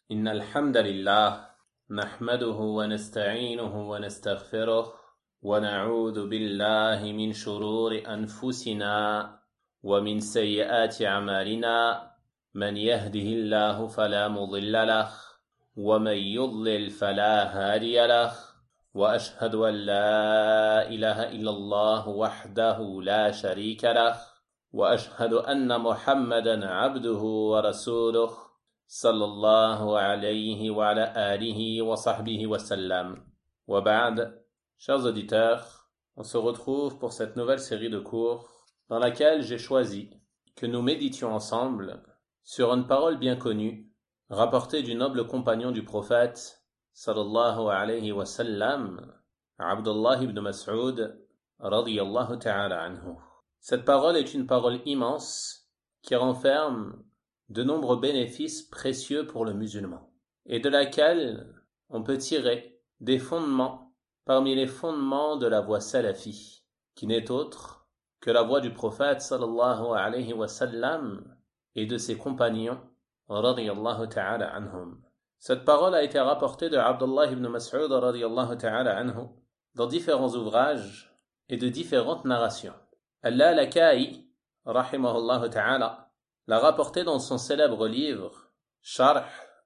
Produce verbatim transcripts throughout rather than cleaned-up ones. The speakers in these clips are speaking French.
إن الحمد لله نحمده ونستعينه ونستغفره ونعوذ بالله من شرور أنفسنا ومن سيئات أعمالنا من يهده الله فلا مضل له ومن يضلل فلا هادي له وأشهد أن لا إله إلا الله وحده لا شريك له وأشهد أن محمدا عبده ورسوله صلى الله عليه وعلى آله وصحبه وسلم. وبعد, chers auditeurs, on se retrouve pour cette nouvelle série de cours dans laquelle j'ai choisi que nous méditions ensemble sur une parole bien connue rapportée du noble compagnon du prophète sallallahu alayhi wa sallam, Abdullah ibn Mas'ud radiyallahu ta'ala anhu. Cette parole est une parole immense qui renferme de nombreux bénéfices précieux pour le musulman, et de laquelle on peut tirer des fondements parmi les fondements de la voie salafi, qui n'est autre que la voie du prophète sallallahu alayhi wa sallam et de ses compagnons radiyallahu ta'ala anhum. Cette parole a été rapportée de Abdullah ibn Mas'ud radiyallahu ta'ala anhu dans différents ouvrages et de différentes narrations. Al-Lalaka'i rahimahullahu ta'ala l'a rapporté dans son célèbre livre Sharh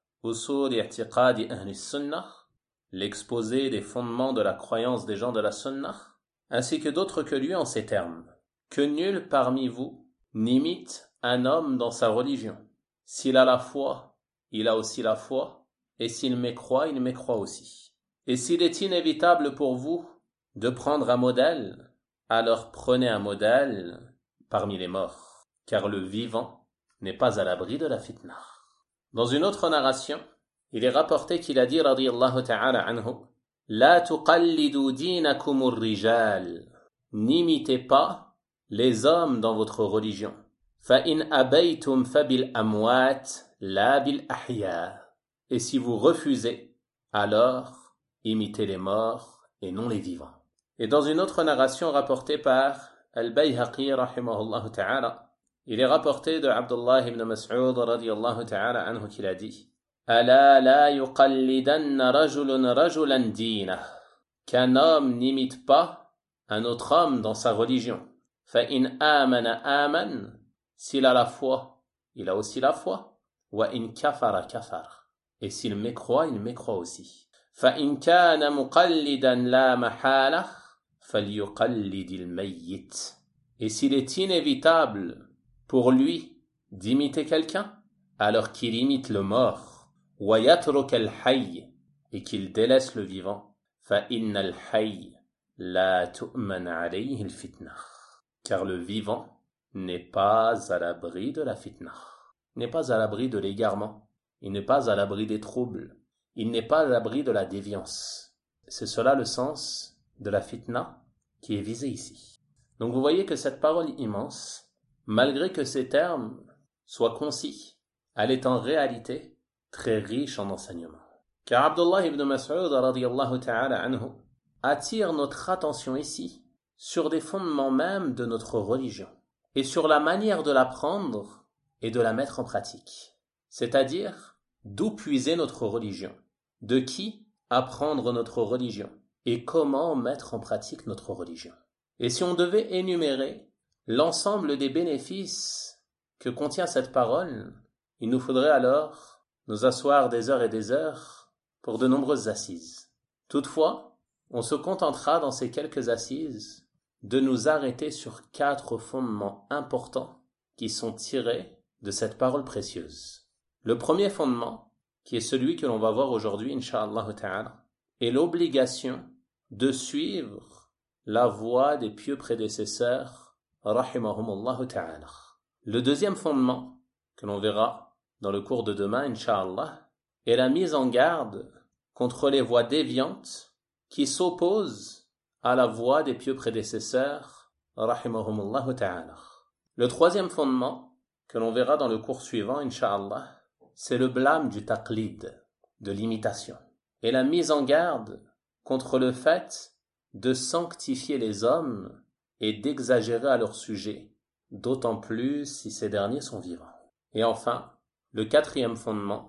Usul I'tiqadi Ahli Sunnah, l'exposé des fondements de la croyance des gens de la Sunnah, ainsi que d'autres que lui en ces termes: que nul parmi vous n'imite un homme dans sa religion. S'il a la foi, il a aussi la foi, et s'il mécroit, il mécroit aussi. Et s'il est inévitable pour vous de prendre un modèle, alors prenez un modèle parmi les morts, car le vivant n'est pas à l'abri de la fitna. Dans une autre narration, il est rapporté qu'il a dit radiyallahu ta'ala anhu: La tuqallidu dinakumur rijal, n'imitez pas les hommes dans votre religion. Fa in abaytum fa bil amwat la bil ahya, et si vous refusez, alors imitez les morts et non les vivants. Et dans une autre narration rapportée par Al-Bayhaqi rahimahullahu ta'ala, il est rapporté de Abdullah ibn Mas'ud radiyallahu ta'ala anhu qu'il a dit: Ala la yuqallidanna rajulun rajulan dinah, qu'un homme n'imite pas un autre homme dans sa religion. Fa in amana aman, s'il a la foi, il a aussi la foi. Wa in kafara kafar, et s'il mécroit, il mécroit aussi. Fa in kana muqallidan la mahala, falyuqallidil mayyit, et s'il est inévitable pour lui d'imiter quelqu'un, alors qu'il imite le mort. Wa yatruk al-hayy, et qu'il délaisse le vivant. Fa innal hayy la tu'man alayhi al-fitna, car le vivant n'est pas à l'abri de la fitna, n'est pas à l'abri de l'égarement, il n'est pas à l'abri des troubles, il n'est pas à l'abri de la déviance. C'est cela le sens de la fitna qui est visée ici. Donc vous voyez que cette parole immense, malgré que ces termes soient concis, elle est en réalité très riche en enseignements. Car Abdullah ibn Mas'ud radiyallahu ta'ala anhu attire notre attention ici sur des fondements même de notre religion et sur la manière de l'apprendre et de la mettre en pratique. C'est-à-dire, d'où puiser notre religion, de qui apprendre notre religion et comment mettre en pratique notre religion. Et si on devait énumérer l'ensemble des bénéfices que contient cette parole, il nous faudrait alors nous asseoir des heures et des heures pour de nombreuses assises. Toutefois, on se contentera dans ces quelques assises de nous arrêter sur quatre fondements importants qui sont tirés de cette parole précieuse. Le premier fondement, qui est celui que l'on va voir aujourd'hui, incha'Allah ta'ala, est l'obligation de suivre la voie des pieux prédécesseurs rahimahumullah ta'ala. Le deuxième fondement, que l'on verra dans le cours de demain, incha'Allah, est la mise en garde contre les voies déviantes qui s'opposent à la voie des pieux prédécesseurs rahimahumullah ta'ala. Le troisième fondement, que l'on verra dans le cours suivant, incha'Allah, c'est le blâme du taqlid, de l'imitation, et la mise en garde contre le fait de sanctifier les hommes et d'exagérer à leur sujet, d'autant plus si ces derniers sont vivants. Et enfin, le quatrième fondement,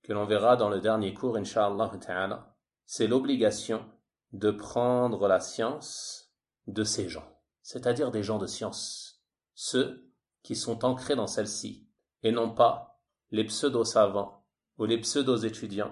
que l'on verra dans le dernier cours, Inch'Allah ta'ala, c'est l'obligation de prendre la science de ces gens, c'est-à-dire des gens de science, ceux qui sont ancrés dans celle-ci, et non pas les pseudo-savants ou les pseudo-étudiants,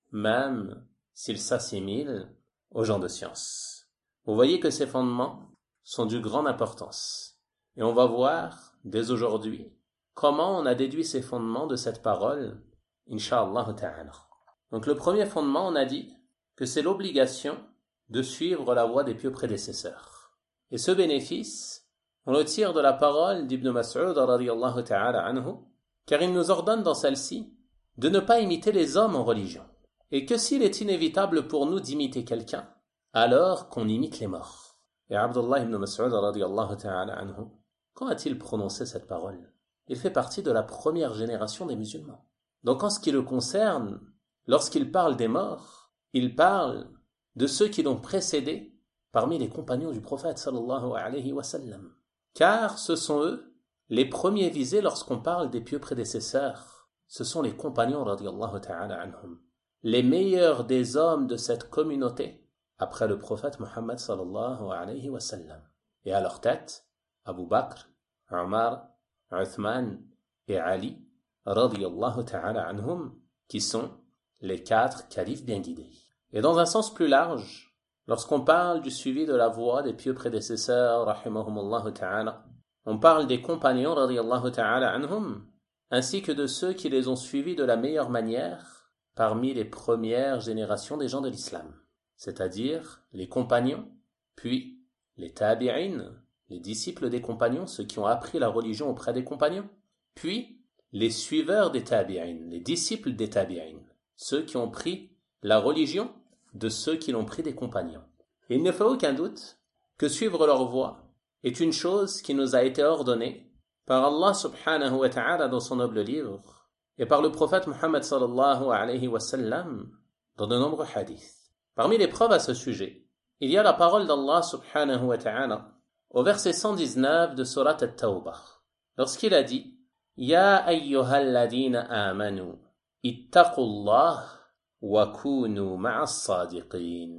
même s'ils s'assimilent aux gens de science. Vous voyez que ces fondements sont d'une grande importance, et on va voir dès aujourd'hui comment on a déduit ces fondements de cette parole, Inch'Allah ta'ala. Donc le premier fondement, on a dit que c'est l'obligation de suivre la voie des pieux prédécesseurs. Et ce bénéfice, on le tire de la parole d'Ibn Mas'ud radiyallahu ta'ala anhu, car il nous ordonne dans celle-ci de ne pas imiter les hommes en religion, et que s'il est inévitable pour nous d'imiter quelqu'un, alors qu'on imite les morts. Et Abdullah ibn Mas'ud radiyallahu ta'ala anhu, quand a-t-il prononcé cette parole? Il fait partie de la première génération des musulmans. Donc en ce qui le concerne, lorsqu'il parle des morts, il parle de ceux qui l'ont précédé parmi les compagnons du prophète sallallahu alayhi wa sallam. Car ce sont eux les premiers visés lorsqu'on parle des pieux prédécesseurs. Ce sont les compagnons radiyallahu ta'ala anhum, les meilleurs des hommes de cette communauté après le prophète Muhammad sallallahu alayhi wa sallam. Et à leur tête, Abu Bakr, Omar, Uthman et Ali radiyallahu ta'ala anhum, qui sont les quatre califes bien guidés. Et dans un sens plus large, lorsqu'on parle du suivi de la voie des pieux prédécesseurs rahimahumullah ta'ala, on parle des compagnons radiyallahu ta'ala anhum, ainsi que de ceux qui les ont suivis de la meilleure manière parmi les premières générations des gens de l'islam, c'est-à-dire les compagnons, puis les tabi'in, les disciples des compagnons, ceux qui ont appris la religion auprès des compagnons, puis les suiveurs des tabi'in, les disciples des tabi'in, ceux qui ont pris la religion de ceux qui l'ont pris des compagnons. Et il ne fait aucun doute que suivre leur voie est une chose qui nous a été ordonnée par Allah subhanahu wa ta'ala dans son noble livre et par le prophète Muhammad sallallahu alayhi wa sallam dans de nombreux hadiths. Parmi les preuves à ce sujet, il y a la parole d'Allah subhanahu wa ta'ala au verset cent dix-neuf de Surat At-Tawbah, lorsqu'il a dit « Ya ayyuhalladhina amanu, ittaqullah wa kunu ma'as sadiqin »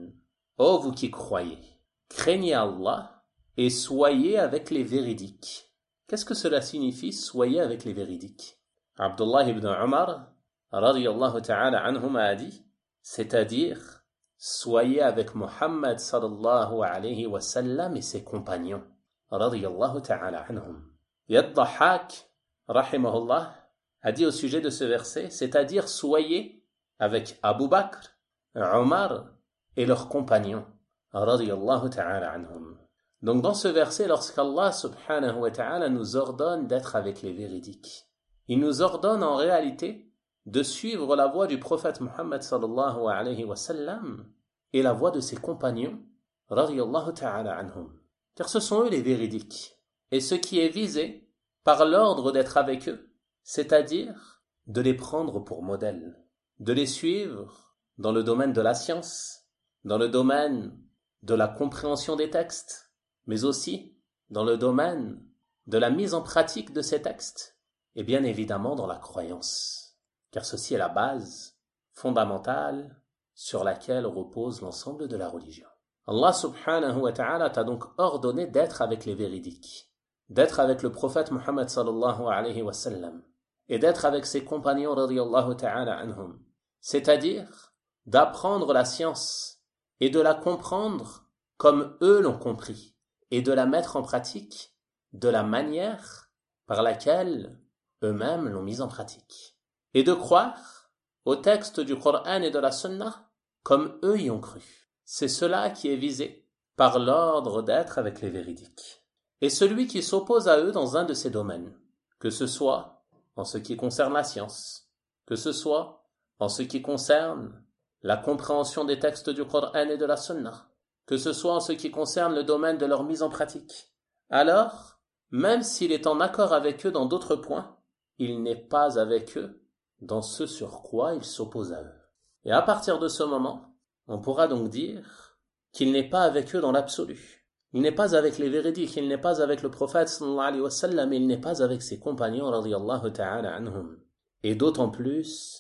Ô vous qui croyez, craignez Allah et soyez avec les véridiques. Qu'est-ce que cela signifie, soyez avec les véridiques? Abdullah ibn Umar, radiyallahu ta'ala anhuma, a dit, c'est-à-dire, soyez avec Muhammad sallallahu alayhi wa sallam et ses compagnons, radiyallahu ta'ala anhum. Yad Dhahhak, rahimahullah, a dit au sujet de ce verset, c'est-à-dire, soyez avec Abu Bakr, Omar et leurs compagnons, radiyallahu ta'ala anhum. Donc dans ce verset, lorsqu'Allah subhanahu wa ta'ala nous ordonne d'être avec les véridiques, il nous ordonne en réalité de suivre la voie du prophète Muhammad sallallahu alayhi wa sallam et la voie de ses compagnons, radiyallahu ta'ala anhum. Car ce sont eux les véridiques. Et ce qui est visé par l'ordre d'être avec eux, c'est-à-dire de les prendre pour modèles, de les suivre dans le domaine de la science, dans le domaine de la compréhension des textes, mais aussi dans le domaine de la mise en pratique de ces textes, et bien évidemment dans la croyance, car ceci est la base fondamentale sur laquelle repose l'ensemble de la religion. Allah subhanahu wa ta'ala t'a donc ordonné d'être avec les véridiques, d'être avec le prophète Muhammad sallallahu alayhi wa sallam, et d'être avec ses compagnons radiyallahu ta'ala anhum, c'est-à-dire d'apprendre la science et de la comprendre comme eux l'ont compris, et de la mettre en pratique de la manière par laquelle eux-mêmes l'ont mise en pratique. Et de croire au texte du Coran et de la Sunna comme eux y ont cru. C'est cela qui est visé par l'ordre d'être avec les véridiques. Et celui qui s'oppose à eux dans un de ces domaines, que ce soit en ce qui concerne la science, que ce soit en ce qui concerne la compréhension des textes du Coran et de la Sunna, que ce soit en ce qui concerne le domaine de leur mise en pratique, alors, même s'il est en accord avec eux dans d'autres points, il n'est pas avec eux dans ce sur quoi il s'oppose à eux. Et à partir de ce moment, on pourra donc dire qu'il n'est pas avec eux dans l'absolu. Il n'est pas avec les véridiques, il n'est pas avec le prophète sallallahu alayhi wa sallam, il n'est pas avec ses compagnons radiyallahu ta'ala anhum. Et d'autant plus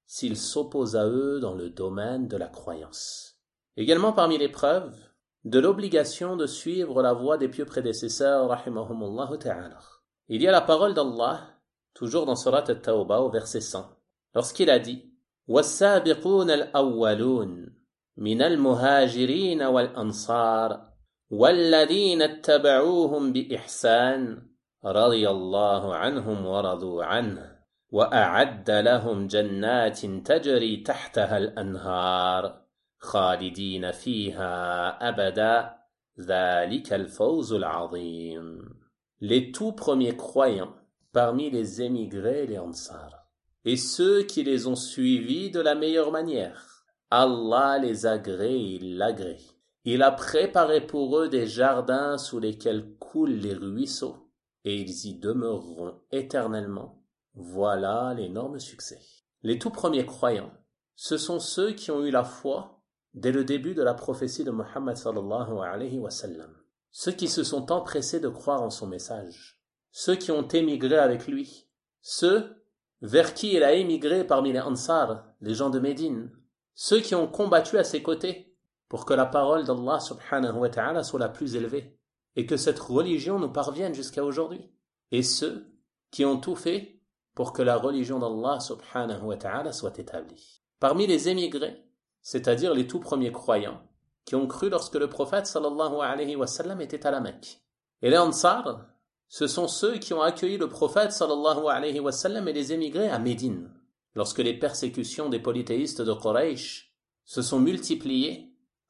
s'il s'oppose à eux dans le domaine de la croyance. Également parmi les preuves de l'obligation de suivre la voie des pieux prédécesseurs, rahimahumullah ta'ala. Il y a la parole d'Allah, toujours dans Surat At-Tawbah au verset cent, lorsqu'il a dit وَالسَّابِقُونَ الْأَوَّلُونَ مِنَ الْمُهَاجِرِينَ وَالْأَنصَارِ وَالَّذِينَ اتَّبَعُوهُمْ بِإِحْسَانٍ رَضِيَ اللَّهُ عَنْهُمْ وَرَضُوا عَنْهُ وَأَعَدَّ لَهُمْ جَنَّاتٍ تَجْرِي تَحْتَهَا الْأَنْهَارُ خَالِدِينَ فِيهَا أَبَدًا ذَلِكَ الْفَوْزُ الْعَظِيمُ. Les tout premiers croyants parmi les émigrés et les ansar, et ceux qui les ont suivis de la meilleure manière. Allah les agrée et il l'agrée. Il a préparé pour eux des jardins sous lesquels coulent les ruisseaux, et ils y demeureront éternellement. Voilà l'énorme succès. Les tout premiers croyants, ce sont ceux qui ont eu la foi dès le début de la prophétie de Muhammad sallallahu alayhi wa sallam. Ceux qui se sont empressés de croire en son message. Ceux qui ont émigré avec lui. Ceux vers qui il a émigré parmi les Ansar, les gens de Médine. Ceux qui ont combattu à ses côtés pour que la parole d'Allah subhanahu wa ta'ala soit la plus élevée et que cette religion nous parvienne jusqu'à aujourd'hui. Et ceux qui ont tout fait pour que la religion d'Allah subhanahu wa ta'ala soit établie. Parmi les émigrés, c'est-à-dire les tout premiers croyants, qui ont cru lorsque le prophète sallallahu alayhi wa sallam était à la Mecque. Et les Ansar, ce sont ceux qui ont accueilli le prophète sallallahu alayhi wa sallam et les émigrés à Médine. Lorsque les persécutions des polythéistes de Quraysh se sont multipliées,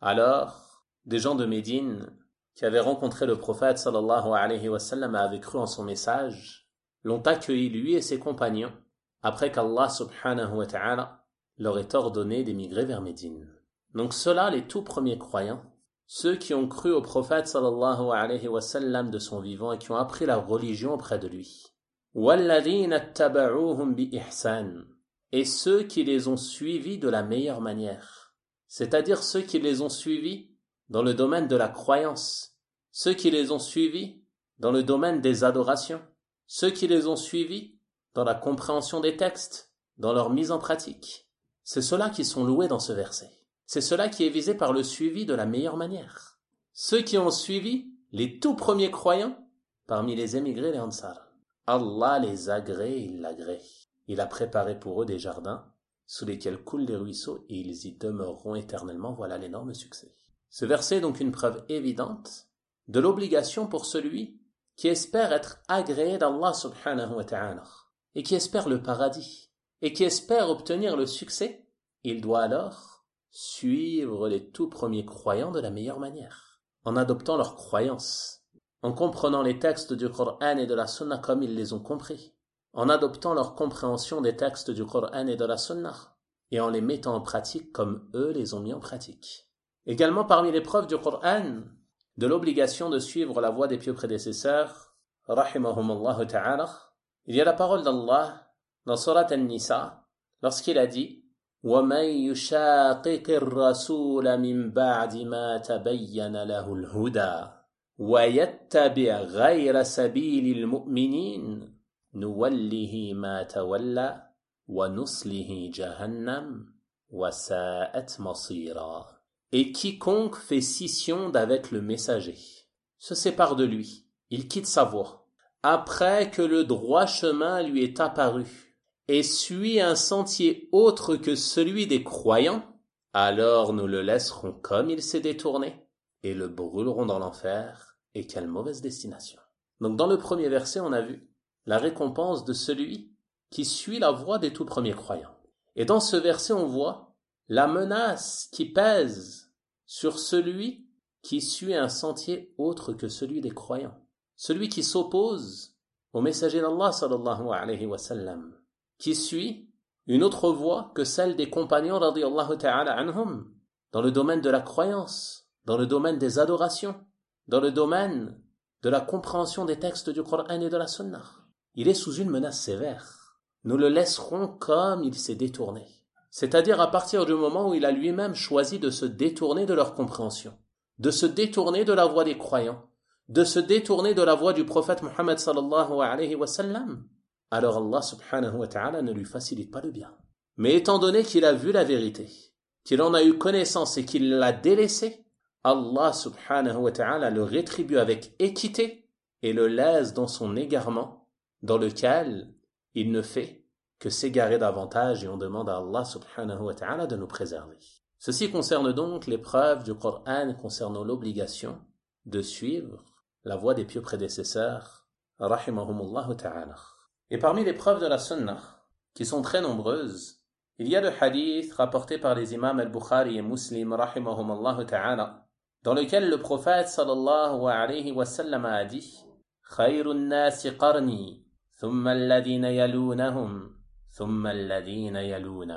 alors des gens de Médine qui avaient rencontré le prophète sallallahu alayhi wa sallam et avaient cru en son message, l'ont accueilli lui et ses compagnons, après qu'Allah subhanahu wa ta'ala leur ait ordonné d'émigrer vers Médine. Donc ceux-là, les tout premiers croyants, ceux qui ont cru au prophète sallallahu alayhi wa sallam de son vivant et qui ont appris la religion auprès de lui. وَالَّذِينَ اتَّبَعُوهُمْ بِإِحْسَانٍ, et ceux qui les ont suivis de la meilleure manière, c'est-à-dire ceux qui les ont suivis dans le domaine de la croyance, ceux qui les ont suivis dans le domaine des adorations, ceux qui les ont suivis dans la compréhension des textes, dans leur mise en pratique. C'est ceux-là qui sont loués dans ce verset. C'est cela qui est visé par le suivi de la meilleure manière. Ceux qui ont suivi les tout premiers croyants parmi les émigrés et les Ansar. Allah les agrée, il l'agrée. Il a préparé pour eux des jardins sous lesquels coulent les ruisseaux et ils y demeureront éternellement. Voilà l'énorme succès. Ce verset est donc une preuve évidente de l'obligation pour celui qui espère être agréé d'Allah subhanahu wa ta'ala et qui espère le paradis et qui espère obtenir le succès. Il doit alors suivre les tout premiers croyants de la meilleure manière, en adoptant leurs croyances, en comprenant les textes du Coran et de la Sunna comme ils les ont compris, en adoptant leur compréhension des textes du Coran et de la Sunna, et en les mettant en pratique comme eux les ont mis en pratique. Également parmi les preuves du Coran, de l'obligation de suivre la voie des pieux prédécesseurs, rahimahumullah ta'ala, il y a la parole d'Allah dans Surat An-Nisa, lorsqu'il a dit وَمَنْ يُشَاقِقِ الرَّسُولَ مِنْ بَعْدِ مَا تَبَيَّنَ لَهُ الْهُدَى وَيَتَّبِعْ غَيْرَ سَبِيلِ الْمُؤْمِنِينَ نُوَلِّهِ مَا تَوَلَّى وَنُصْلِهِ جَهَنَّمَ وَسَاءَتْ مَصِيرًا. Et quiconque fait scission d'avec le messager, se sépare de lui, il quitte sa voie, après que le droit chemin lui est apparu, et suit un sentier autre que celui des croyants, alors nous le laisserons comme il s'est détourné, et le brûlerons dans l'enfer, et quelle mauvaise destination. Donc dans le premier verset, on a vu la récompense de celui qui suit la voie des tout premiers croyants. Et dans ce verset, on voit la menace qui pèse sur celui qui suit un sentier autre que celui des croyants. Celui qui s'oppose au messager d'Allah sallallahu alayhi wa sallam, qui suit une autre voie que celle des compagnons radiyallahu ta'ala anhum, dans le domaine de la croyance, dans le domaine des adorations, dans le domaine de la compréhension des textes du Coran et de la Sunna. Il est sous une menace sévère. Nous le laisserons comme il s'est détourné. C'est-à-dire à partir du moment où il a lui-même choisi de se détourner de leur compréhension, de se détourner de la voie des croyants, de se détourner de la voie du prophète Muhammad sallallahu alayhi wa sallam. Alors Allah subhanahu wa ta'ala ne lui facilite pas le bien. Mais étant donné qu'il a vu la vérité, qu'il en a eu connaissance et qu'il l'a délaissée, Allah subhanahu wa ta'ala le rétribue avec équité et le laisse dans son égarement, dans lequel il ne fait que s'égarer davantage, et on demande à Allah subhanahu wa ta'ala de nous préserver. Ceci concerne donc les preuves du Coran concernant l'obligation de suivre la voie des pieux prédécesseurs, rahimahumullah ta'ala. Et parmi les preuves de la Sunnah, qui sont très nombreuses, il y a le hadith rapporté par les imams al-Bukhari et Muslim, rahimahumullah ta'ala, dans lequel le prophète sallallahu alayhi wa sallam a dit « Khayrun nasi qarni, thumma alladhina yalunahum, thumma alladhina yalunahum »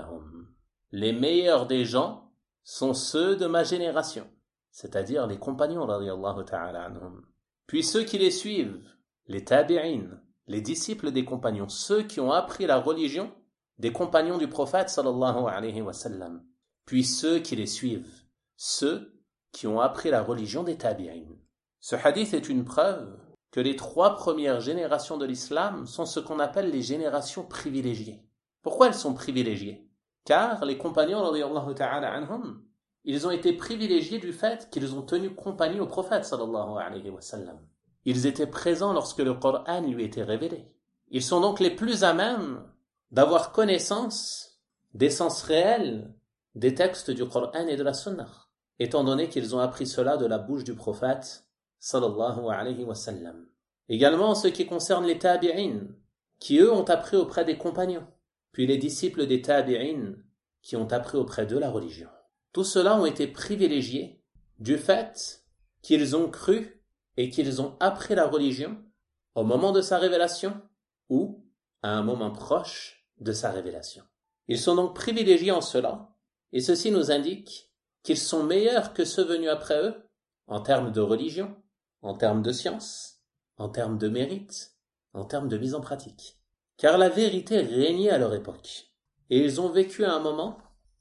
Les meilleurs des gens sont ceux de ma génération, c'est-à-dire les compagnons radiyallahu ta'ala anhum. Puis ceux qui les suivent, les tabi'in, les disciples des compagnons, ceux qui ont appris la religion des compagnons du prophète sallallahu alayhi wa sallam. Puis ceux qui les suivent, ceux qui ont appris la religion des tabi'in. Ce hadith est une preuve que les trois premières générations de l'islam sont ce qu'on appelle les générations privilégiées. Pourquoi elles sont privilégiées? Car les compagnons radiyallahu ta'ala anhum, ils ont été privilégiés du fait qu'ils ont tenu compagnie au prophète sallallahu alayhi wa sallam. Ils étaient présents lorsque le Coran lui était révélé. Ils sont donc les plus à même d'avoir connaissance des sens réels des textes du Coran et de la Sunnah, étant donné qu'ils ont appris cela de la bouche du prophète sallallahu alayhi wa sallam. Également en ce qui concerne les tabi'in, qui eux ont appris auprès des compagnons, puis les disciples des tabi'in qui ont appris auprès d'eux la religion. Tous ceux-là ont été privilégiés du fait qu'ils ont cru et qu'ils ont appris la religion au moment de sa révélation ou à un moment proche de sa révélation. Ils sont donc privilégiés en cela, et ceci nous indique qu'ils sont meilleurs que ceux venus après eux en termes de religion, en termes de science, en termes de mérite, en termes de mise en pratique. Car la vérité régnait à leur époque, et ils ont vécu à un moment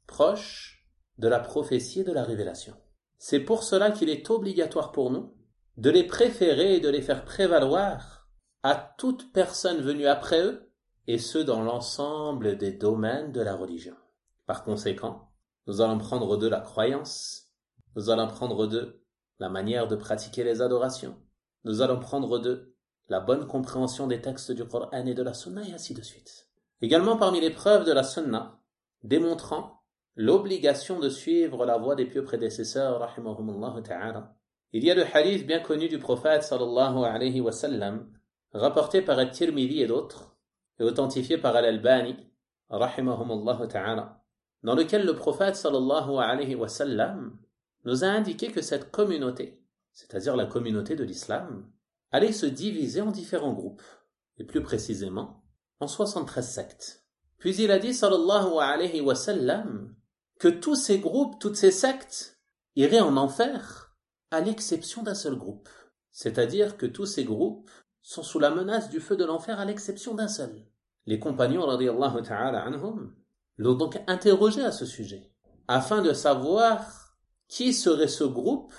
proche de la prophétie et de la révélation. C'est pour cela qu'il est obligatoire pour nous de les préférer et de les faire prévaloir à toute personne venue après eux, et ce dans l'ensemble des domaines de la religion. Par conséquent, nous allons prendre d'eux la croyance, nous allons prendre d'eux la manière de pratiquer les adorations, nous allons prendre d'eux la bonne compréhension des textes du Coran et de la Sunna, et ainsi de suite. Également parmi les preuves de la Sunna, démontrant l'obligation de suivre la voie des pieux prédécesseurs, rahimahumullah ta'ala, il y a le hadith bien connu du prophète sallallahu alayhi wa sallam, rapporté par At-Tirmidhi et d'autres, et authentifié par Al-Albani, rahimahumullah ta'ala, dans lequel le prophète sallallahu alayhi wa sallam nous a indiqué que cette communauté, c'est-à-dire la communauté de l'islam, allait se diviser en différents groupes, et plus précisément en soixante-treize sectes. Puis il a dit sallallahu alayhi wa sallam que tous ces groupes, toutes ces sectes iraient en enfer, à l'exception d'un seul groupe. C'est-à-dire que tous ces groupes sont sous la menace du feu de l'enfer à l'exception d'un seul. Les compagnons radiyallahu ta'ala anhum l'ont donc interrogé à ce sujet, afin de savoir qui serait ce groupe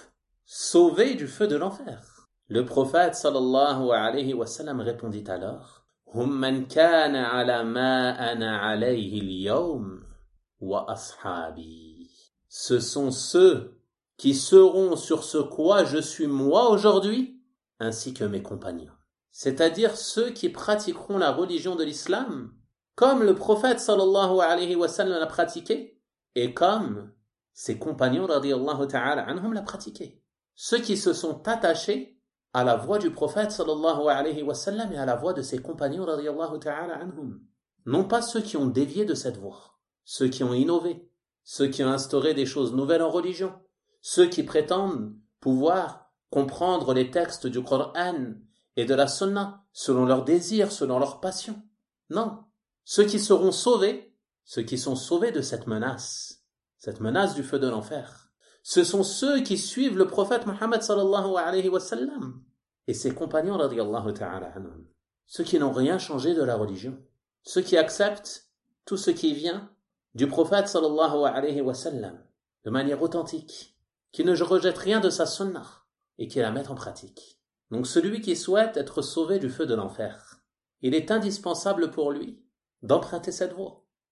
sauvé du feu de l'enfer. Le prophète sallallahu alayhi wa sallam répondit alors: Hum man kana ala ma ana alayhi al-yawm wa ashabi. Ce sont ceux qui seront sur ce quoi je suis moi aujourd'hui, ainsi que mes compagnons. C'est-à-dire ceux qui pratiqueront la religion de l'islam, comme le prophète sallallahu alayhi wa sallam l'a pratiqué, et comme ses compagnons radiyallahu ta'ala anhum l'a pratiqué. Ceux qui se sont attachés à la voie du prophète sallallahu alayhi wa sallam et à la voie de ses compagnons radiyallahu ta'ala anhum. Non pas ceux qui ont dévié de cette voie, ceux qui ont innové, ceux qui ont instauré des choses nouvelles en religion, ceux qui prétendent pouvoir comprendre les textes du Coran et de la Sunna selon leurs désirs, selon leurs passions. Non, ceux qui seront sauvés, ceux qui sont sauvés de cette menace, cette menace du feu de l'enfer, ce sont ceux qui suivent le prophète Muhammad sallallahu alayhi wa sallam et ses compagnons radiyallahu ta'ala anhum. Ceux qui n'ont rien changé de la religion, ceux qui acceptent tout ce qui vient du prophète sallallahu alayhi wa sallam de manière authentique, qui ne rejette rien de sa sunnah et qui la met en pratique. Donc celui qui souhaite être sauvé du feu de l'enfer, il est indispensable pour lui d'emprunter cette voie,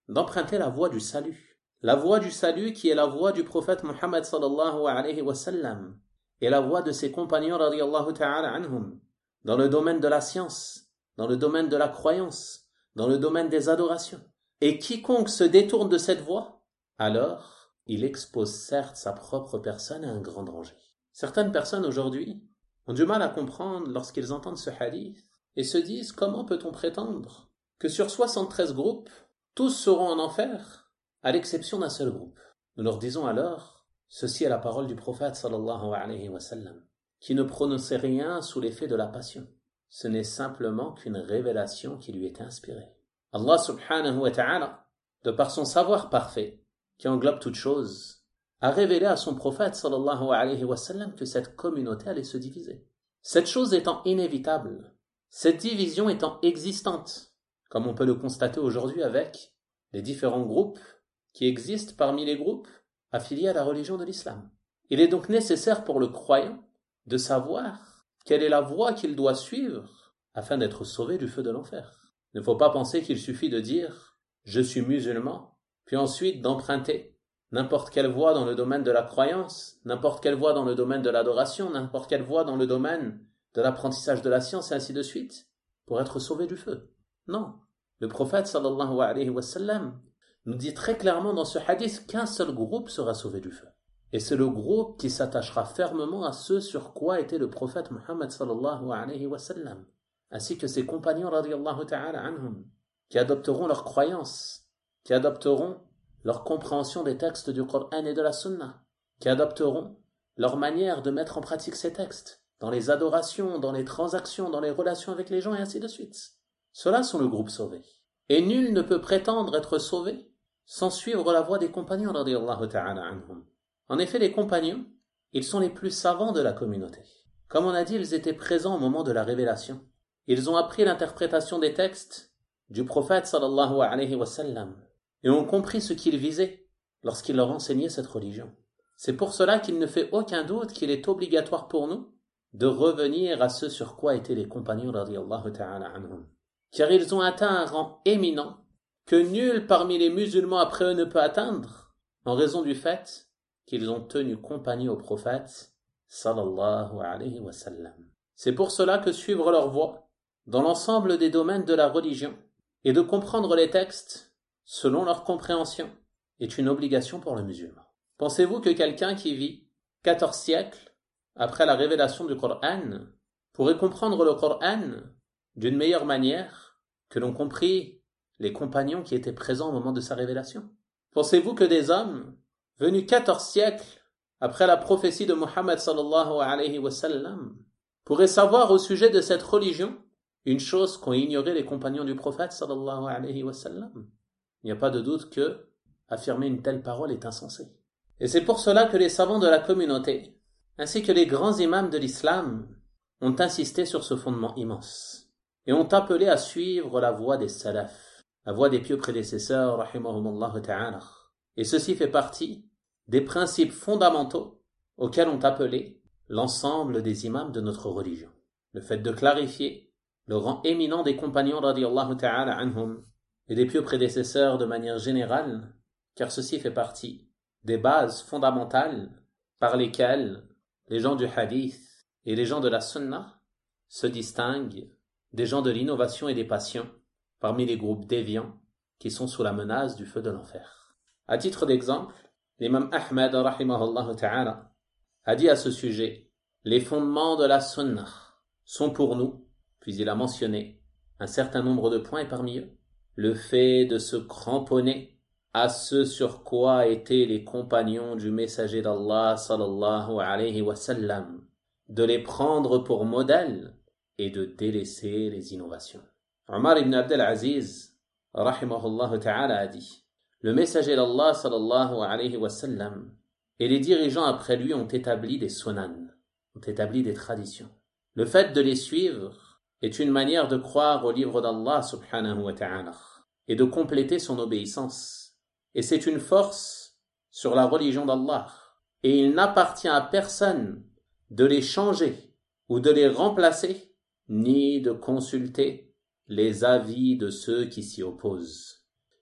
d'emprunter la voie du salut. La voie du salut qui est la voie du prophète Muhammad sallallahu alayhi wa sallam et la voie de ses compagnons radiyallahu ta'ala anhum dans le domaine de la science, dans le domaine de la croyance, dans le domaine des adorations. Et quiconque se détourne de cette voie, alors il expose certes sa propre personne à un grand danger. Certaines personnes aujourd'hui ont du mal à comprendre lorsqu'ils entendent ce hadith et se disent comment peut-on prétendre que sur soixante-treize groupes, tous seront en enfer à l'exception d'un seul groupe. Nous leur disons alors, ceci est la parole du prophète sallallahu alayhi wa sallam, qui ne prononçait rien sous l'effet de la passion. Ce n'est simplement qu'une révélation qui lui était inspirée. Allah subhanahu wa ta'ala, de par son savoir parfait, qui englobe toute chose, a révélé à son prophète sallallahu alayhi wa sallam que cette communauté allait se diviser. Cette chose étant inévitable, cette division étant existante, comme on peut le constater aujourd'hui avec les différents groupes qui existent parmi les groupes affiliés à la religion de l'islam. Il est donc nécessaire pour le croyant de savoir quelle est la voie qu'il doit suivre afin d'être sauvé du feu de l'enfer. Il ne faut pas penser qu'il suffit de dire « je suis musulman », puis ensuite d'emprunter n'importe quelle voie dans le domaine de la croyance, n'importe quelle voie dans le domaine de l'adoration, n'importe quelle voie dans le domaine de l'apprentissage de la science et ainsi de suite, pour être sauvé du feu. Non. Le prophète sallallahu alayhi wa sallam nous dit très clairement dans ce hadith qu'un seul groupe sera sauvé du feu. Et c'est le groupe qui s'attachera fermement à ce sur quoi était le prophète Muhammad sallallahu alayhi wa sallam, ainsi que ses compagnons radiyallahu ta'ala anhum, qui adopteront leur croyance, qui adopteront leur compréhension des textes du Coran et de la Sunna, qui adopteront leur manière de mettre en pratique ces textes, dans les adorations, dans les transactions, dans les relations avec les gens et ainsi de suite. Ceux-là sont le groupe sauvé. Et nul ne peut prétendre être sauvé sans suivre la voie des compagnons radiyallahu ta'ala anhum. En effet, les compagnons, ils sont les plus savants de la communauté. Comme on a dit, ils étaient présents au moment de la révélation. Ils ont appris l'interprétation des textes du prophète sallallahu alayhi wa sallam et ont compris ce qu'il visait lorsqu'il leur enseignait cette religion. C'est pour cela qu'il ne fait aucun doute qu'il est obligatoire pour nous de revenir à ce sur quoi étaient les compagnons radiyallahu ta'ala anhum. Car ils ont atteint un rang éminent que nul parmi les musulmans après eux ne peut atteindre en raison du fait qu'ils ont tenu compagnie au prophète sallallahu alayhi wa sallam. C'est pour cela que suivre leur voie dans l'ensemble des domaines de la religion et de comprendre les textes selon leur compréhension est une obligation pour le musulman. Pensez-vous que quelqu'un qui vit quatorze siècles après la révélation du Coran pourrait comprendre le Coran d'une meilleure manière que l'ont compris les compagnons qui étaient présents au moment de sa révélation? Pensez-vous que des hommes venus quatorze siècles après la prophétie de Muhammad sallallahu alayhi wa sallam pourraient savoir au sujet de cette religion une chose qu'ont ignoré les compagnons du prophète sallallahu alayhi wa sallam? Il n'y a pas de doute que affirmer une telle parole est insensé. Et c'est pour cela que les savants de la communauté, ainsi que les grands imams de l'islam, ont insisté sur ce fondement immense et ont appelé à suivre la voie des salaf, la voie des pieux prédécesseurs, rahimahumullah ta'ala. Et ceci fait partie des principes fondamentaux auxquels ont appelé l'ensemble des imams de notre religion. Le fait de clarifier le rang éminent des compagnons radiyallahu ta'ala anhum et des pieux prédécesseurs de manière générale, car ceci fait partie des bases fondamentales par lesquelles les gens du hadith et les gens de la sunna se distinguent des gens de l'innovation et des passions parmi les groupes déviants qui sont sous la menace du feu de l'enfer. À titre d'exemple, l'imam Ahmad rahimahullah ta'ala a dit à ce sujet: les fondements de la sunna sont pour nous, puis il a mentionné un certain nombre de points et parmi eux le fait de se cramponner à ce sur quoi étaient les compagnons du messager d'Allah sallallahu alayhi wa sallam, de les prendre pour modèles et de délaisser les innovations. Omar ibn Abdel Aziz rahimahullah ta'ala a dit: le messager d'Allah sallallahu alayhi wa sallam et les dirigeants après lui ont établi des sunan, ont établi des traditions. Le fait de les suivre est une manière de croire au livre d'Allah subhanahu wa ta'ala et de compléter son obéissance. Et c'est une force sur la religion d'Allah. Et il n'appartient à personne de les changer ou de les remplacer, ni de consulter les avis de ceux qui s'y opposent.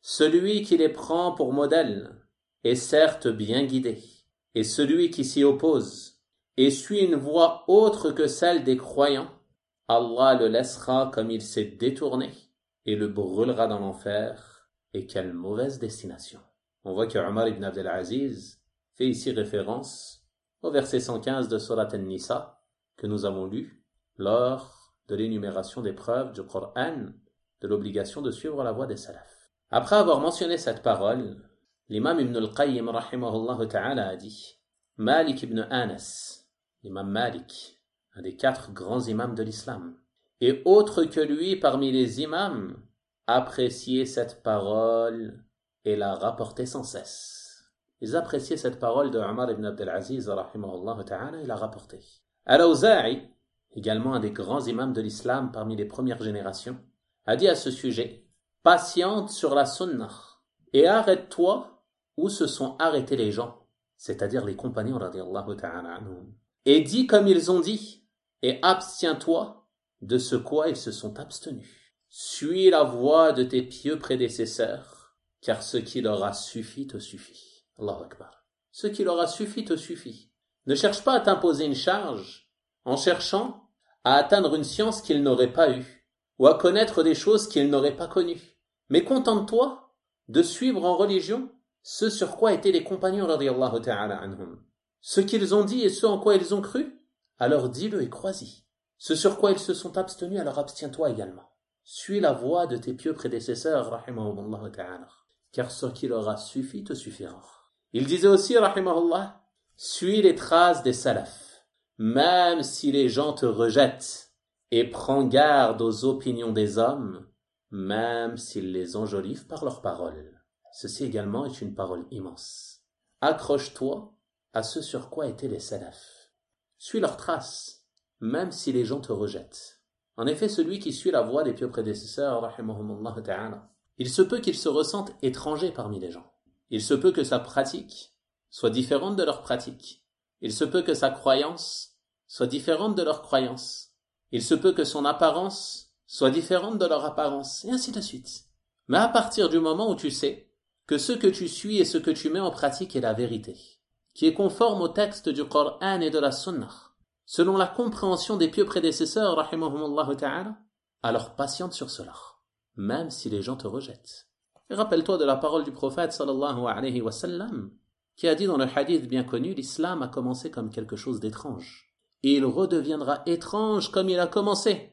Celui qui les prend pour modèle est certes bien guidé, et celui qui s'y oppose et suit une voie autre que celle des croyants, Allah le laissera comme il s'est détourné et le brûlera dans l'enfer. Et quelle mauvaise destination. On voit que Omar ibn Abdel Aziz fait ici référence au verset cent quinze de Surat An-Nisa que nous avons lu lors de l'énumération des preuves du Coran de l'obligation de suivre la voie des salafs. Après avoir mentionné cette parole, l'imam Ibn al-Qayyim rahimahullah ta'ala a dit Malik ibn Anas, l'imam Malik, un des quatre grands imams de l'islam, et autre que lui parmi les imams, appréciaient cette parole et la rapportaient sans cesse. Ils appréciaient cette parole de Omar ibn Abdel Aziz rahimahullah ta'ala et la rapportaient. Al-Awza'i, également un des grands imams de l'islam parmi les premières générations, a dit à ce sujet patiente sur la sunnah et arrête-toi où se sont arrêtés les gens, c'est-à-dire les compagnons radiyallahu ta'ala anhum, et dis comme ils ont dit et abstiens-toi de ce quoi ils se sont abstenus. Suis la voie de tes pieux prédécesseurs, car ce qui leur a suffi te suffit. Allahu Akbar. Ce qui leur a suffi te suffit. Ne cherche pas à t'imposer une charge en cherchant à atteindre une science qu'ils n'auraient pas eue ou à connaître des choses qu'ils n'auraient pas connues. Mais contente-toi de suivre en religion ce sur quoi étaient les compagnons radiyallahu ta'ala anhum. Ce qu'ils ont dit et ce en quoi ils ont cru, alors dis-le et crois-y. Ce sur quoi ils se sont abstenus, alors abstiens-toi également. Suis la voie de tes pieux prédécesseurs, rahimahumullah ta'ala, car ce qui leur a suffi te suffira. Il disait aussi, rahimahullah, suis les traces des salafs, même si les gens te rejettent, et prends garde aux opinions des hommes, même s'ils les enjolivent par leurs paroles. Ceci également est une parole immense. Accroche-toi à ce sur quoi étaient les salafs. Suis leurs traces, même si les gens te rejettent. En effet, celui qui suit la voie des pieux prédécesseurs, rahimahumullah ta'ala, il se peut qu'il se ressente étranger parmi les gens. Il se peut que sa pratique soit différente de leur pratique. Il se peut que sa croyance soit différente de leur croyance. Il se peut que son apparence soit différente de leur apparence, et ainsi de suite. Mais à partir du moment où tu sais que ce que tu suis et ce que tu mets en pratique est la vérité, qui est conforme au texte du Coran et de la Sunnah, selon la compréhension des pieux prédécesseurs, rahimahumullah ta'ala, alors patiente sur cela, même si les gens te rejettent. Et rappelle-toi de la parole du prophète sallallahu alayhi wa sallam, qui a dit dans le hadith bien connu, l'islam a commencé comme quelque chose d'étrange, et il redeviendra étrange comme il a commencé.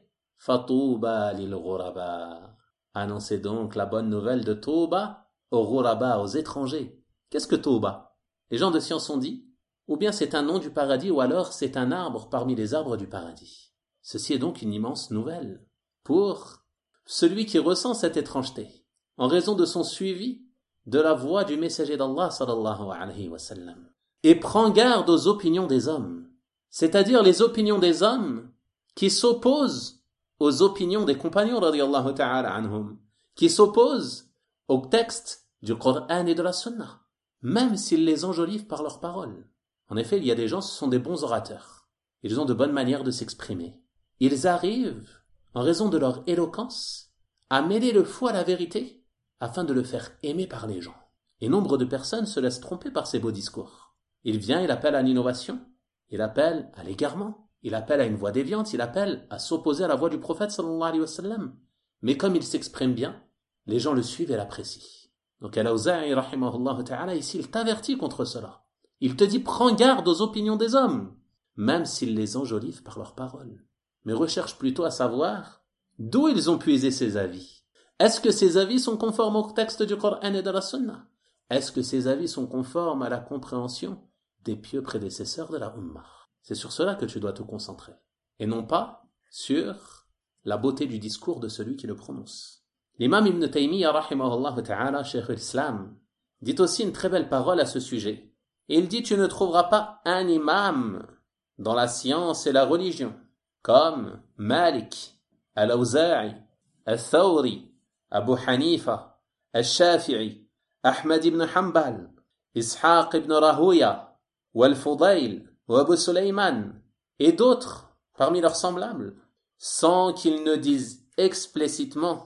Fatouba lil ghuraba. Annoncez donc la bonne nouvelle de Touba aux ghuraba, aux étrangers. Qu'est-ce que Touba? Les gens de science ont dit, ou bien c'est un nom du paradis, ou alors c'est un arbre parmi les arbres du paradis. Ceci est donc une immense nouvelle pour celui qui ressent cette étrangeté, en raison de son suivi de la voie du messager d'Allah sallallahu alayhi wa sallam. Et prends garde aux opinions des hommes, c'est-à-dire les opinions des hommes qui s'opposent aux opinions des compagnons radiyallahu ta'ala anhum, qui s'opposent au texte du Coran et de la Sunna, même s'ils les enjolivent par leurs paroles. En effet, il y a des gens, ce sont des bons orateurs. Ils ont de bonnes manières de s'exprimer. Ils arrivent, en raison de leur éloquence, à mêler le faux à la vérité, afin de le faire aimer par les gens. Et nombre de personnes se laissent tromper par ces beaux discours. Il vient, il appelle à l'innovation, il appelle à l'égarement, il appelle à une voie déviante, il appelle à s'opposer à la voie du prophète sallallahu alayhi wa sallam. Mais comme il s'exprime bien, les gens le suivent et l'apprécient. Donc Al-Awza'i rahimahullah ta'ala, ici, il t'avertit contre cela. Il te dit, prends garde aux opinions des hommes, même s'ils les enjolivent par leurs paroles. Mais recherche plutôt à savoir d'où ils ont puisé ces avis. Est-ce que ces avis sont conformes au texte du Coran et de la Sunna? Est-ce que ces avis sont conformes à la compréhension des pieux prédécesseurs de la Ummah? C'est sur cela que tu dois te concentrer, et non pas sur la beauté du discours de celui qui le prononce. L'imam Ibn Taymiyyah, rahimahullah ta'ala, Cheikh al-Islam, dit aussi une très belle parole à ce sujet. Et il dit, tu ne trouveras pas un imam dans la science et la religion, comme Malik, Al-Awza'i, Al-Thawri, Abu Hanifa, Al-Shafi'i, Ahmad ibn Hanbal, Ishaq ibn Rahuya, Wal-Fudayl, ou Abu Sulayman, et d'autres parmi leurs semblables, sans qu'ils ne disent explicitement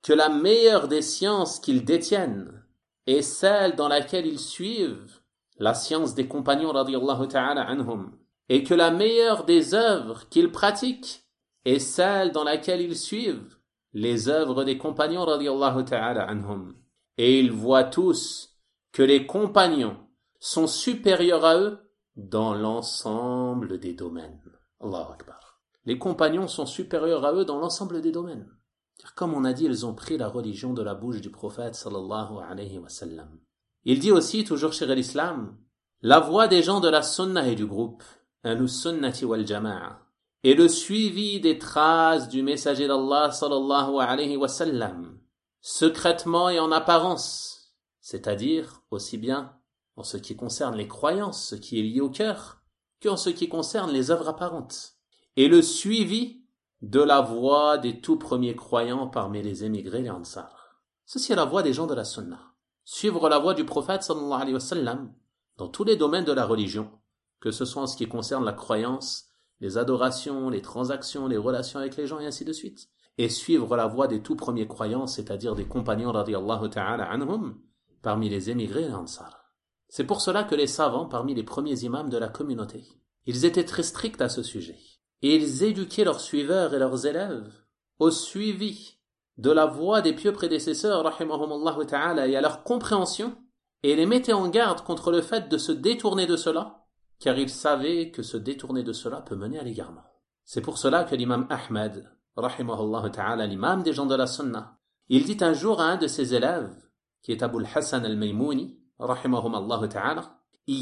que la meilleure des sciences qu'ils détiennent est celle dans laquelle ils suivent la science des compagnons radiyallahu ta'ala anhum, et que la meilleure des œuvres qu'ils pratiquent est celle dans laquelle ils suivent les œuvres des compagnons radiyallahu ta'ala anhum. Et ils voient tous que les compagnons sont supérieurs à eux dans l'ensemble des domaines. Allahu Akbar. Les compagnons sont supérieurs à eux dans l'ensemble des domaines. Car comme on a dit, ils ont pris la religion de la bouche du prophète sallallahu alayhi wa sallam. Il dit aussi, toujours chez l'islam, la voix des gens de la sunna et du groupe, al-sunnati wal jama'a, et le suivi des traces du messager d'Allah sallallahu alayhi wa sallam, secrètement et en apparence, c'est-à-dire aussi bien en ce qui concerne les croyances, ce qui est lié au cœur, qu'en ce qui concerne les œuvres apparentes, et le suivi de la voix des tout premiers croyants parmi les émigrés, les Ansar. Ceci est la voix des gens de la sunna. Suivre la voix du prophète sallallahu alayhi wa sallam dans tous les domaines de la religion, que ce soit en ce qui concerne la croyance, les adorations, les transactions, les relations avec les gens et ainsi de suite, et suivre la voie des tout premiers croyants, c'est-à-dire des compagnons radiyallahu ta'ala anhum, parmi les émigrés et les Ansar. C'est pour cela que les savants, parmi les premiers imams de la communauté, ils étaient très stricts à ce sujet, et ils éduquaient leurs suiveurs et leurs élèves au suivi de la voie des pieux prédécesseurs, rahimahumullahu ta'ala, et à leur compréhension, et les mettaient en garde contre le fait de se détourner de cela, car ils savaient que se détourner de cela peut mener à l'égarement. C'est pour cela que l'imam Ahmed, rahimahullahu ta'ala, l'imam des gens de la sunna, il dit un jour à un de ses élèves, qui est Abul Hassan al-Maymouni, rahimahumallahu ta'ala,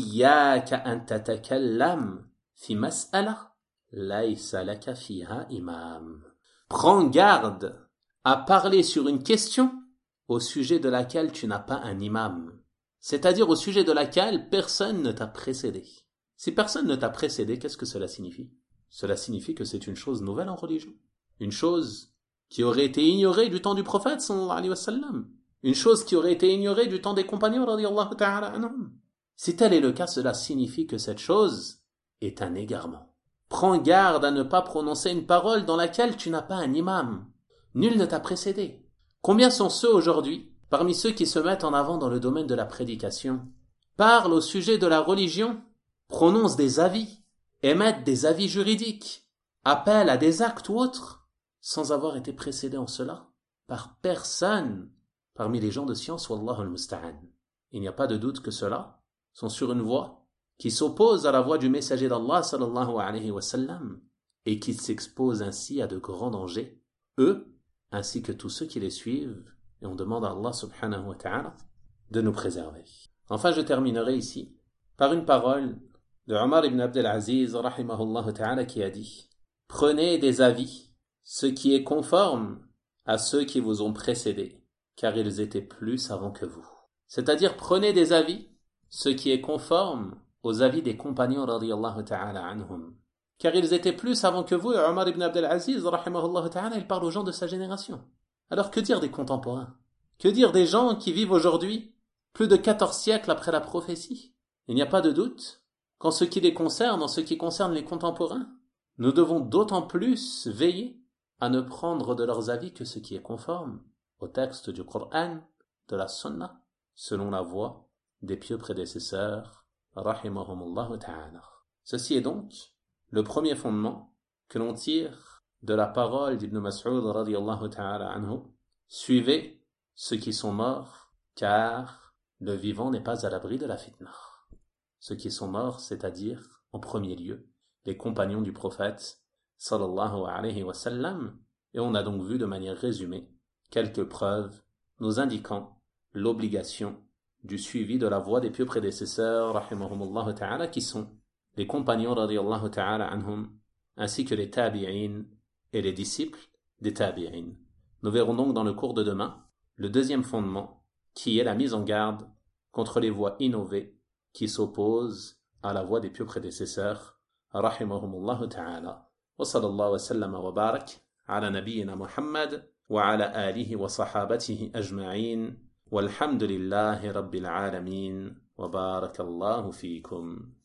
Iyaka an tatakallam fi mas'ala, laysa laka fiha imam. Prends garde à parler sur une question au sujet de laquelle tu n'as pas un imam, c'est-à-dire au sujet de laquelle personne ne t'a précédé. Si personne ne t'a précédé, qu'est-ce que cela signifie? Cela signifie que c'est une chose nouvelle en religion, une chose qui aurait été ignorée du temps du prophète sallallahu alayhi wa sallam, une chose qui aurait été ignorée du temps des compagnons radiyallahu ta'ala anhum. Si tel est le cas, cela signifie que cette chose est un égarement. Prends garde à ne pas prononcer une parole dans laquelle tu n'as pas un imam. Nul ne t'a précédé. Combien sont ceux aujourd'hui, parmi ceux qui se mettent en avant dans le domaine de la prédication, parlent au sujet de la religion, prononcent des avis, émettent des avis juridiques, appellent à des actes ou autres, sans avoir été précédés en cela par personne parmi les gens de science, wallahu al-musta'an. Il n'y a pas de doute que ceux-là sont sur une voie qui s'oppose à la voie du messager d'Allah sallallahu alayhi wa sallam et qui s'exposent ainsi à de grands dangers, eux ainsi que tous ceux qui les suivent, et on demande à Allah subhanahu wa ta'ala de nous préserver. Enfin, je terminerai ici par une parole de Omar ibn Abdel Aziz rahimahullah ta'ala qui a dit: prenez des avis, ce qui est conforme à ceux qui vous ont précédés, car ils étaient plus avant que vous. C'est-à-dire, prenez des avis, ce qui est conforme aux avis des compagnons radiyallahu ta'ala anhum, car ils étaient plus avant que vous. Et Omar ibn Abdel Aziz rahimahullah ta'ala, il parle aux gens de sa génération. Alors que dire des contemporains? Que dire des gens qui vivent aujourd'hui, plus de quatorze siècles après la prophétie? Il n'y a pas de doute qu'en ce qui les concerne, en ce qui concerne les contemporains, nous devons d'autant plus veiller à ne prendre de leurs avis que ce qui est conforme au texte du Coran, de la Sunna, selon la voie des pieux prédécesseurs, rahimahumullah ta'ala. Ceci est donc le premier fondement que l'on tire de la parole d'Ibn Mas'ud radiyallahu ta'ala anhu: suivez ceux qui sont morts, car le vivant n'est pas à l'abri de la fitna. Ceux qui sont morts, c'est-à-dire, en premier lieu, les compagnons du prophète sallallahu alayhi wa sallam, et on a donc vu de manière résumée quelques preuves nous indiquant l'obligation du suivi de la voie des pieux prédécesseurs rahimahumullah ta'ala, qui sont les compagnons radiyallahu ta'ala anhum, ainsi que les tabi'in et les disciples des tabi'in. Nous verrons donc dans le cours de demain le deuxième fondement, qui est la mise en garde contre les voies innovées qui s'opposent à la voie des pieux prédécesseurs rahimahumullah ta'ala. Wa sallallahu wa sallama wa barak ala nabiyyina Muhammad wa ala alihi wa sahabatihi ajma'in, walhamdulillahi rabbil alamin, wa barakallahu fikum.